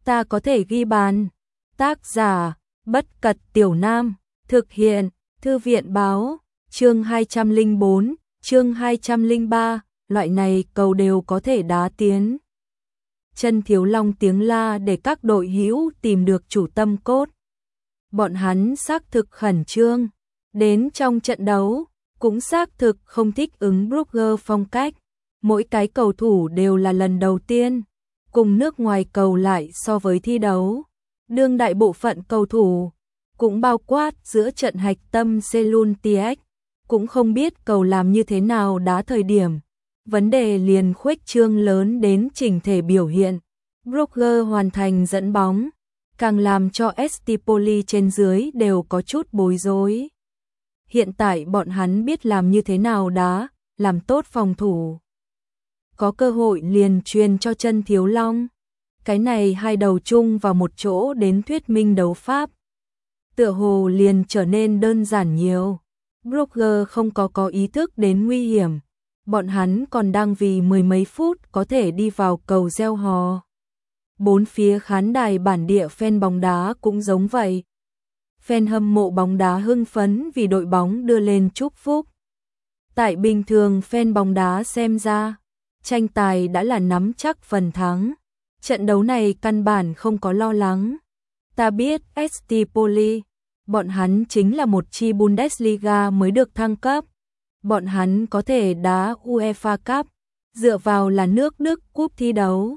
ta có thể ghi bàn. Tác giả, Bất Cật Tiểu Nam, thực hiện, Thư viện báo, chương 204, chương 203, loại này cầu đều có thể đá tiến. Chân Thiếu Long tiếng la để các đội hữu tìm được chủ tâm cốt. Bọn hắn xác thực khẩn trương, đến trong trận đấu, cũng xác thực không thích ứng Brugge phong cách. Mỗi cái cầu thủ đều là lần đầu tiên, cùng nước ngoài cầu lại so với thi đấu. Đương đại bộ phận cầu thủ, cũng bao quát giữa trận hạch tâm Selun TX, cũng không biết cầu làm như thế nào đá thời điểm. Vấn đề liền khuếch trương lớn đến chỉnh thể biểu hiện. Brugge hoàn thành dẫn bóng, càng làm cho Estipoli trên dưới đều có chút bối rối. Hiện tại bọn hắn biết làm như thế nào đá, làm tốt phòng thủ. Có cơ hội liền truyền cho Chân Thiếu Long. Cái này hai đầu chung vào một chỗ đến thuyết minh đấu pháp. Tựa hồ liền trở nên đơn giản nhiều. Brugge không có ý thức đến nguy hiểm. Bọn hắn còn đang vì mười mấy phút có thể đi vào cầu reo hò. Bốn phía khán đài bản địa fan bóng đá cũng giống vậy. Fan hâm mộ bóng đá hưng phấn vì đội bóng đưa lên chúc phúc. Tại bình thường fan bóng đá xem ra, tranh tài đã là nắm chắc phần thắng. Trận đấu này căn bản không có lo lắng. Ta biết Estipoli, bọn hắn chính là một chi Bundesliga mới được thăng cấp. Bọn hắn có thể đá UEFA Cup, dựa vào là nước Đức cúp thi đấu.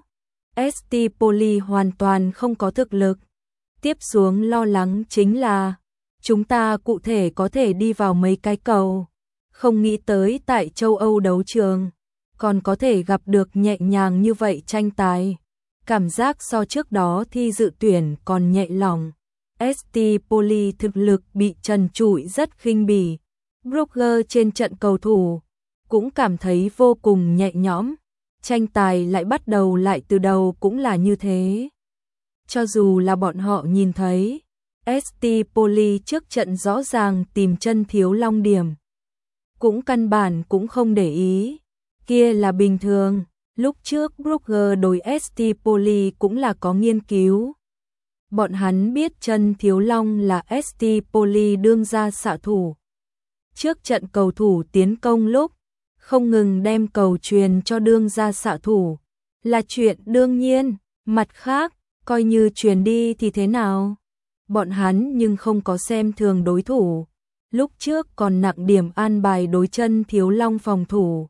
Estipoli hoàn toàn không có thực lực. Tiếp xuống lo lắng chính là chúng ta cụ thể có thể đi vào mấy cái cầu. Không nghĩ tới tại châu Âu đấu trường còn có thể gặp được nhẹ nhàng như vậy tranh tài. Cảm giác so trước đó thi dự tuyển còn nhẹ lòng. Estipoli thực lực bị trần trụi rất khinh bỉ. Brugge trên trận cầu thủ cũng cảm thấy vô cùng nhẹ nhõm. Tranh tài lại bắt đầu lại từ đầu cũng là như thế. Cho dù là bọn họ nhìn thấy Estipoli trước trận rõ ràng tìm Chân Thiếu Long điểm, cũng căn bản cũng không để ý. Kia là bình thường. Lúc trước Brugge đối Estipoli cũng là có nghiên cứu. Bọn hắn biết Chân Thiếu Long là Estipoli đương gia xạ thủ. Trước trận cầu thủ tiến công lúc, không ngừng đem cầu truyền cho đương gia xạ thủ, là chuyện đương nhiên. Mặt khác, coi như truyền đi thì thế nào? Bọn hắn nhưng không có xem thường đối thủ. Lúc trước còn nặng điểm an bài đối Chân Thiếu Long phòng thủ.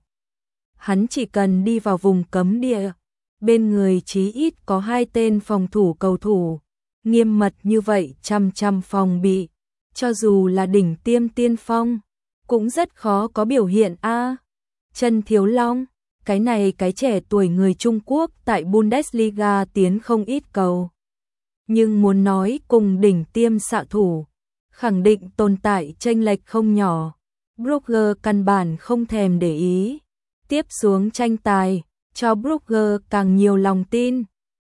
Hắn chỉ cần đi vào vùng cấm địa, bên người chí ít có hai tên phòng thủ cầu thủ, nghiêm mật như vậy chăm phòng bị, cho dù là đỉnh tiêm tiên phong, cũng rất khó có biểu hiện a. Chân Thiếu Long, cái này cái trẻ tuổi người Trung Quốc tại Bundesliga tiến không ít cầu. Nhưng muốn nói cùng đỉnh tiêm xạ thủ, khẳng định tồn tại chênh lệch không nhỏ. Brugge căn bản không thèm để ý. Tiếp xuống tranh tài, cho Brugge càng nhiều lòng tin.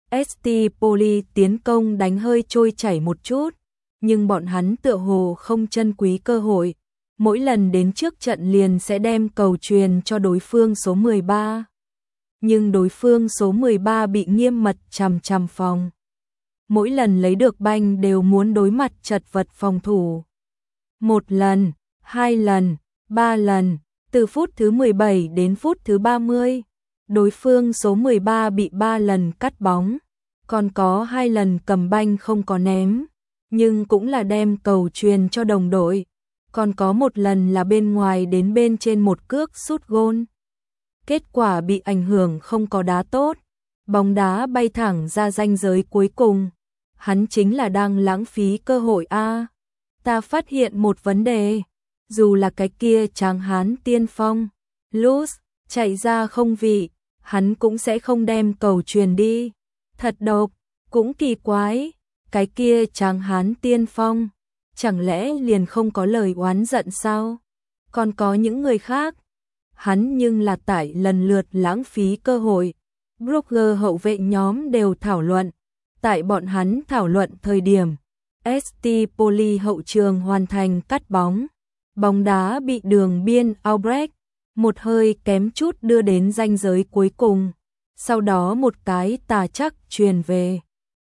Estipoli tiến công đánh hơi trôi chảy một chút, nhưng bọn hắn tựa hồ không trân quý cơ hội. Mỗi lần đến trước trận liền sẽ đem cầu truyền cho đối phương số 13. Nhưng đối phương số 13 bị nghiêm mật chằm phòng. Mỗi lần lấy được banh đều muốn đối mặt chật vật phòng thủ. Một lần, hai lần, ba lần. Từ phút thứ 17 đến phút thứ 30, đối phương số 13 bị 3 lần cắt bóng, còn có 2 lần cầm banh không có ném, nhưng cũng là đem cầu truyền cho đồng đội, còn có một lần là bên ngoài đến bên trên một cước sút gôn. Kết quả bị ảnh hưởng không có đá tốt, bóng đá bay thẳng ra ranh giới cuối cùng, hắn chính là đang lãng phí cơ hội a. Ta phát hiện một vấn đề. Dù là cái kia tráng hán tiên phong, Luz, chạy ra không vị, hắn cũng sẽ không đem cầu truyền đi. Thật độc, cũng kỳ quái, cái kia tráng hán tiên phong, chẳng lẽ liền không có lời oán giận sao? Còn có những người khác, hắn nhưng là tại lần lượt lãng phí cơ hội. Brugge hậu vệ nhóm đều thảo luận, tại bọn hắn thảo luận thời điểm, Estipoli hậu trường hoàn thành cắt bóng. Bóng đá bị đường biên Albrecht một hơi kém chút đưa đến ranh giới cuối cùng, sau đó một cái tà chắc truyền về.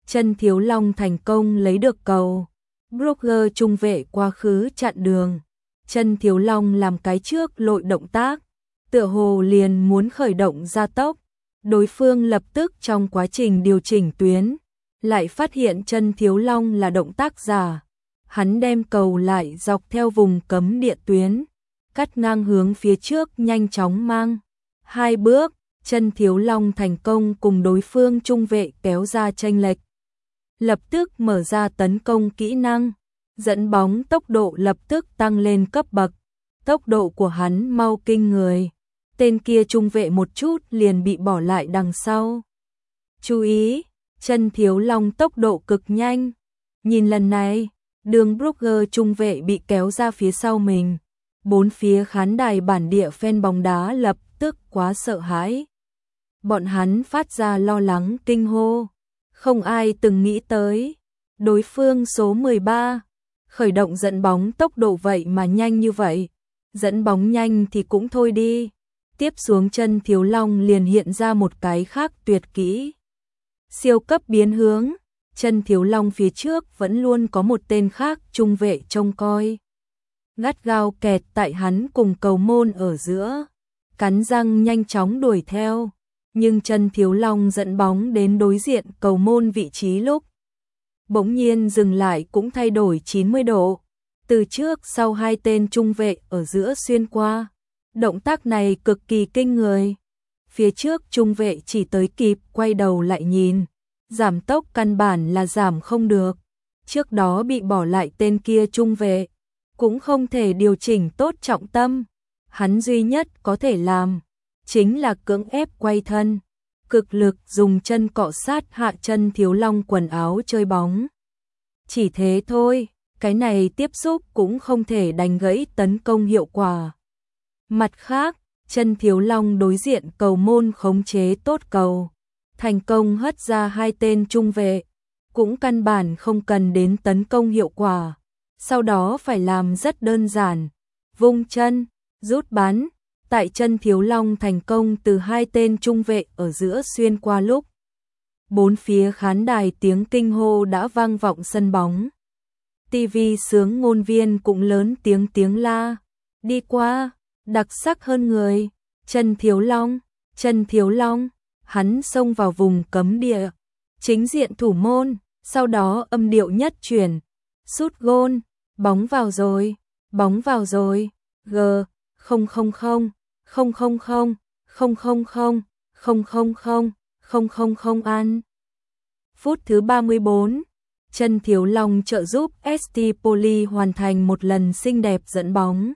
Chân Thiếu Long thành công lấy được cầu. Brugge trung vệ quá khứ chặn đường. Chân Thiếu Long làm cái trước lội động tác, tựa hồ liền muốn khởi động gia tốc. Đối phương lập tức trong quá trình điều chỉnh tuyến, lại phát hiện Chân Thiếu Long là động tác giả. Hắn đem cầu lại dọc theo vùng cấm địa tuyến, cắt ngang hướng phía trước nhanh chóng mang. 2 bước, Chân Thiếu Long thành công cùng đối phương trung vệ kéo ra chênh lệch. Lập tức mở ra tấn công kỹ năng, dẫn bóng tốc độ lập tức tăng lên cấp bậc. Tốc độ của hắn mau kinh người. Tên kia trung vệ một chút liền bị bỏ lại đằng sau. Chú ý, Chân Thiếu Long tốc độ cực nhanh. Nhìn lần này, đường Brugge trung vệ bị kéo ra phía sau mình. 4 phía khán đài bản địa fan bóng đá lập tức quá sợ hãi. Bọn hắn phát ra lo lắng kinh hô. Không ai từng nghĩ tới. Đối phương số 13, khởi động dẫn bóng tốc độ vậy mà nhanh như vậy. Dẫn bóng nhanh thì cũng thôi đi. Tiếp xuống Chân Thiếu Long liền hiện ra một cái khác tuyệt kỹ. Siêu cấp biến hướng. Chân Thiếu Long phía trước vẫn luôn có một tên khác trung vệ trông coi. Gắt gao kẹt tại hắn cùng cầu môn ở giữa. Cắn răng nhanh chóng đuổi theo. Nhưng Chân Thiếu Long dẫn bóng đến đối diện cầu môn vị trí lúc bỗng nhiên dừng lại cũng thay đổi 90 độ. Từ trước sau hai tên trung vệ ở giữa xuyên qua. Động tác này cực kỳ kinh người. Phía trước trung vệ chỉ tới kịp quay đầu lại nhìn. Giảm tốc căn bản là giảm không được. Trước đó bị bỏ lại tên kia trung vệ. Cũng không thể điều chỉnh tốt trọng tâm. Hắn duy nhất có thể làm chính là cưỡng ép quay thân. Cực lực dùng chân cọ sát hạ Chân Thiếu Long quần áo chơi bóng. Chỉ thế thôi, cái này tiếp xúc cũng không thể đánh gãy tấn công hiệu quả. Mặt khác, Chân Thiếu Long đối diện cầu môn khống chế tốt cầu. Thành công hất ra hai tên trung vệ. Cũng căn bản không cần đến tấn công hiệu quả. Sau đó phải làm rất đơn giản. Vung chân, rút bắn. Tại Chân Thiếu Long thành công từ hai tên trung vệ ở giữa xuyên qua lúc. 4 phía khán đài tiếng kinh hô đã vang vọng sân bóng. TV sướng ngôn viên cũng lớn tiếng la. Đi qua, đặc sắc hơn người. Chân Thiếu Long, Chân Thiếu Long. Hắn xông vào vùng cấm địa. Chính diện thủ môn, sau đó âm điệu nhất chuyển. Sút gôn, bóng vào rồi, bóng vào rồi. G, 000, 000, 000, 000, 000 ăn. Phút thứ 34, Chân Thiếu Long trợ giúp ST Poli hoàn thành một lần xinh đẹp dẫn bóng.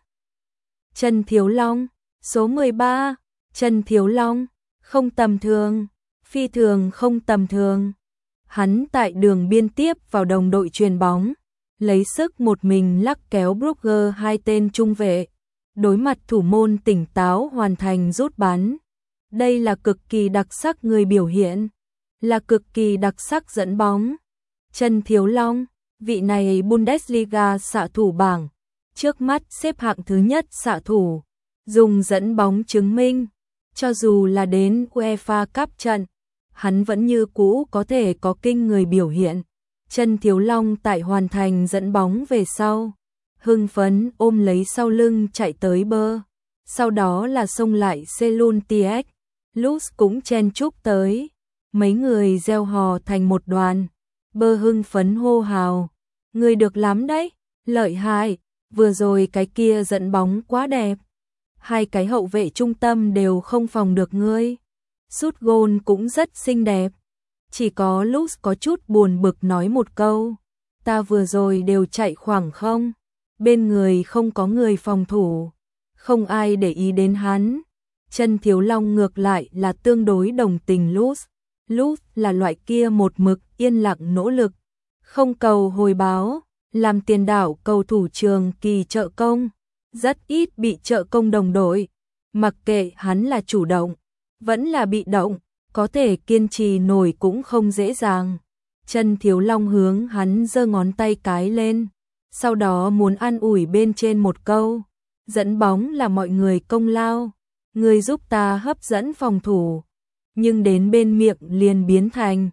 Chân Thiếu Long, số 13, Chân Thiếu Long, không tầm thường, phi thường không tầm thường. Hắn tại đường biên tiếp vào đồng đội chuyền bóng, lấy sức một mình lắc kéo Brugge hai tên trung vệ. Đối mặt thủ môn tỉnh táo hoàn thành rút bắn. Đây là cực kỳ đặc sắc người biểu hiện, là cực kỳ đặc sắc dẫn bóng. Chân Thiếu Long, vị này Bundesliga xạ thủ bảng, trước mắt xếp hạng thứ nhất xạ thủ, dùng dẫn bóng chứng minh, cho dù là đến UEFA Cup trận, hắn vẫn như cũ có thể có kinh người biểu hiện. Chân Thiếu Long tại hoàn thành dẫn bóng về sau, hưng phấn ôm lấy sau lưng chạy tới bơ, sau đó là xông lại Selun TX, Luz cũng chen chúc tới, mấy người reo hò thành một đoàn, bơ hưng phấn hô hào, người được lắm đấy, lợi hại, vừa rồi cái kia dẫn bóng quá đẹp, hai cái hậu vệ trung tâm đều không phòng được ngươi, sút gôn cũng rất xinh đẹp, chỉ có Luz có chút buồn bực nói một câu, ta vừa rồi đều chạy khoảng không. Bên người không có người phòng thủ, không ai để ý đến hắn. Chân Thiếu Long ngược lại là tương đối đồng tình Luz. Luz là loại kia một mực yên lặng nỗ lực, không cầu hồi báo, làm tiền đạo cầu thủ trường kỳ trợ công, rất ít bị trợ công đồng đội. Mặc kệ hắn là chủ động, vẫn là bị động, có thể kiên trì nổi cũng không dễ dàng. Chân Thiếu Long hướng hắn giơ ngón tay cái lên. Sau đó muốn an ủi bên trên một câu, dẫn bóng là mọi người công lao, người giúp ta hấp dẫn phòng thủ, nhưng đến bên miệng liền biến thành,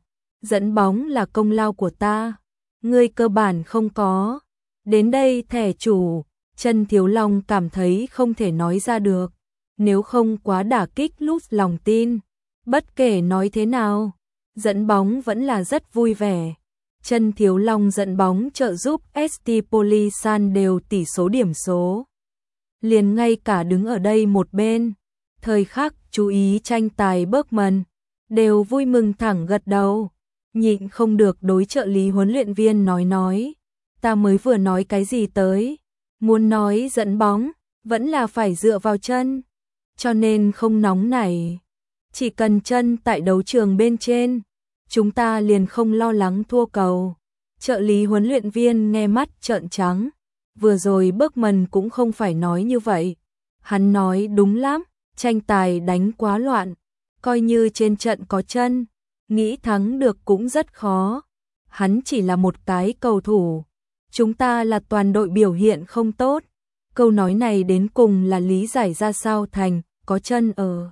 dẫn bóng là công lao của ta, ngươi cơ bản không có. Đến đây thẻ chủ, Chân Thiếu Long cảm thấy không thể nói ra được, nếu không quá đả kích lúc lòng tin. Bất kể nói thế nào, dẫn bóng vẫn là rất vui vẻ. Chân Thiếu Long dẫn bóng trợ giúp ST Polisan đều tỷ số điểm số. Liền ngay cả đứng ở đây một bên, thời khắc chú ý tranh tài Bergman, đều vui mừng thẳng gật đầu, nhịn không được đối trợ lý huấn luyện viên nói, ta mới vừa nói cái gì tới, muốn nói dẫn bóng, vẫn là phải dựa vào chân, cho nên không nóng nảy, chỉ cần chân tại đấu trường bên trên, chúng ta liền không lo lắng thua cầu. Trợ lý huấn luyện viên nghe mắt trợn trắng, vừa rồi Bergman cũng không phải nói như vậy, hắn nói đúng lắm, tranh tài đánh quá loạn, coi như trên trận có chân, nghĩ thắng được cũng rất khó, hắn chỉ là một cái cầu thủ, chúng ta là toàn đội biểu hiện không tốt. Câu nói này đến cùng là lý giải ra sao thành, có chân ở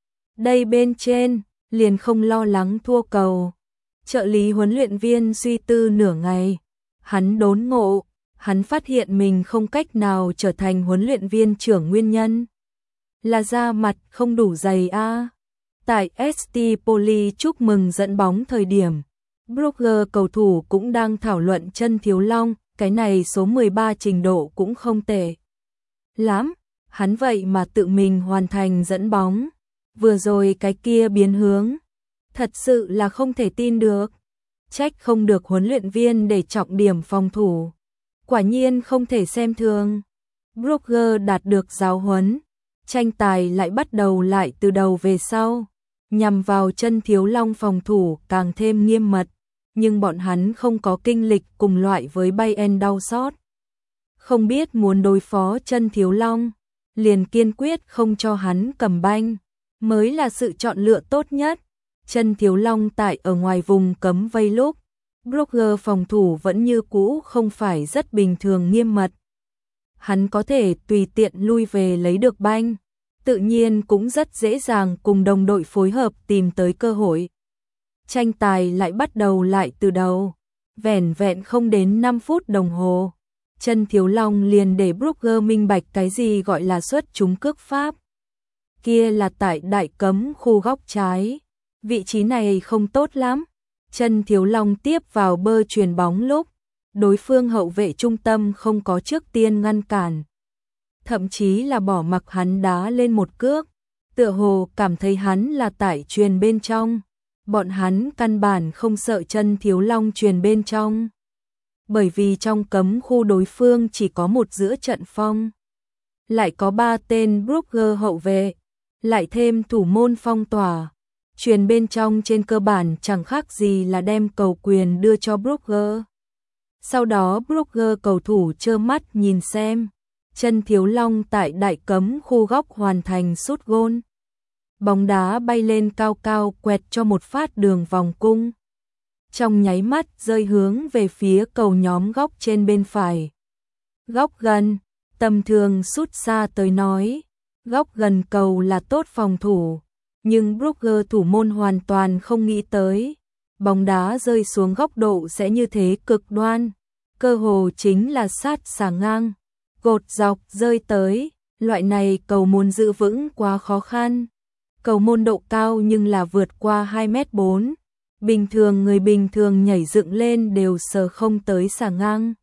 đây bên trên, liền không lo lắng thua cầu. Trợ lý huấn luyện viên suy tư nửa ngày, hắn đốn ngộ, hắn phát hiện mình không cách nào trở thành huấn luyện viên trưởng nguyên nhân. Là da mặt không đủ dày a. Tại ST Poli chúc mừng dẫn bóng thời điểm, Brugge cầu thủ cũng đang thảo luận Chân Thiếu Long, cái này số 13 trình độ cũng không tệ lắm, hắn vậy mà tự mình hoàn thành dẫn bóng. Vừa rồi cái kia biến hướng, thật sự là không thể tin được. Trách không được huấn luyện viên để trọng điểm phòng thủ. Quả nhiên không thể xem thường. Brugge đạt được giáo huấn, tranh tài lại bắt đầu lại từ đầu về sau, nhằm vào Chân Thiếu Long phòng thủ càng thêm nghiêm mật, nhưng bọn hắn không có kinh lịch cùng loại với Bayern đau xót. Không biết muốn đối phó Chân Thiếu Long, liền kiên quyết không cho hắn cầm banh, mới là sự chọn lựa tốt nhất. Chân Thiếu Long tại ở ngoài vùng cấm vây lúc, Brugge phòng thủ vẫn như cũ không phải rất bình thường nghiêm mật. Hắn có thể tùy tiện lui về lấy được banh, tự nhiên cũng rất dễ dàng cùng đồng đội phối hợp tìm tới cơ hội. Tranh tài lại bắt đầu lại từ đầu, vẻn vẹn không đến 5 phút đồng hồ. Chân Thiếu Long liền để Brugge minh bạch cái gì gọi là xuất chúng cước pháp. Kia là tại đại cấm khu góc trái. Vị trí này không tốt lắm. Chân Thiếu Long tiếp vào bơ chuyền bóng lúc, đối phương hậu vệ trung tâm không có trước tiên ngăn cản. Thậm chí là bỏ mặc hắn đá lên một cước, tựa hồ cảm thấy hắn là tại chuyền bên trong. Bọn hắn căn bản không sợ Chân Thiếu Long chuyền bên trong. Bởi vì trong cấm khu đối phương chỉ có một giữa trận phong. Lại có 3 tên Brugge hậu vệ, lại thêm thủ môn phong tỏa. Chuyền bên trong trên cơ bản chẳng khác gì là đem cầu quyền đưa cho Brugge. Sau đó Brugge cầu thủ trơ mắt nhìn xem, Chân Thiếu Long tại đại cấm khu góc hoàn thành sút gôn. Bóng đá bay lên cao cao quẹt cho một phát đường vòng cung. Trong nháy mắt rơi hướng về phía cầu nhóm góc trên bên phải. Góc gần, tầm thường sút xa tới nói, góc gần cầu là tốt phòng thủ. Nhưng Brugge thủ môn hoàn toàn không nghĩ tới, bóng đá rơi xuống góc độ sẽ như thế cực đoan, cơ hồ chính là sát xà ngang, gột dọc rơi tới, loại này cầu môn giữ vững quá khó khăn. Cầu môn độ cao nhưng là vượt qua 2m4, bình thường người bình thường nhảy dựng lên đều sờ không tới xà ngang.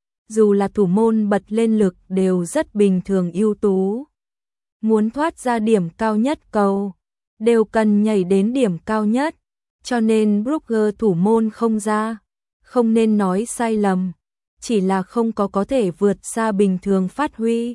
Dù là thủ môn bật lên lực đều rất bình thường ưu tú. Muốn thoát ra điểm cao nhất cầu, đều cần nhảy đến điểm cao nhất, cho nên Brugge thủ môn không ra, không nên nói sai lầm, chỉ là không có thể vượt xa bình thường phát huy.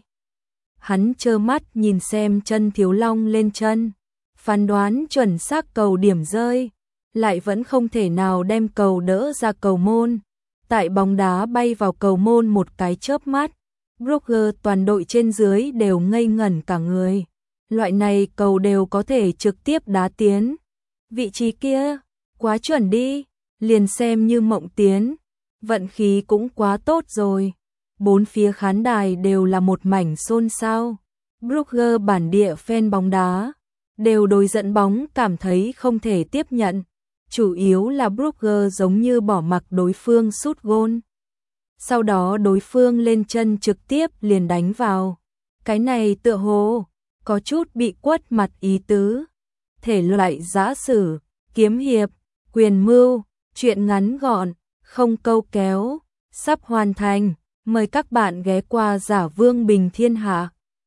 Hắn trơ mắt nhìn xem Chân Thiếu Long lên chân, phán đoán chuẩn xác cầu điểm rơi, lại vẫn không thể nào đem cầu đỡ ra cầu môn. Tại bóng đá bay vào cầu môn một cái chớp mắt, Brugge toàn đội trên dưới đều ngây ngẩn cả người. Loại này cầu đều có thể trực tiếp đá tiến. Vị trí kia, quá chuẩn đi, liền xem như mộng tiến. Vận khí cũng quá tốt rồi. Bốn phía khán đài đều là một mảnh xôn xao. Brugge bản địa fan bóng đá đều đối dẫn bóng cảm thấy không thể tiếp nhận. chủ yếu là Brugger giống như bỏ mặc đối phương sút gôn. Sau đó đối phương lên chân trực tiếp liền đánh vào. Cái này tựa hồ có chút bị quất mặt ý tứ. Thể loại giã sử, kiếm hiệp, quyền mưu, truyện ngắn gọn, không câu kéo, sắp hoàn thành. Mời các bạn ghé qua Giả Vương Bình Thiên Hạ.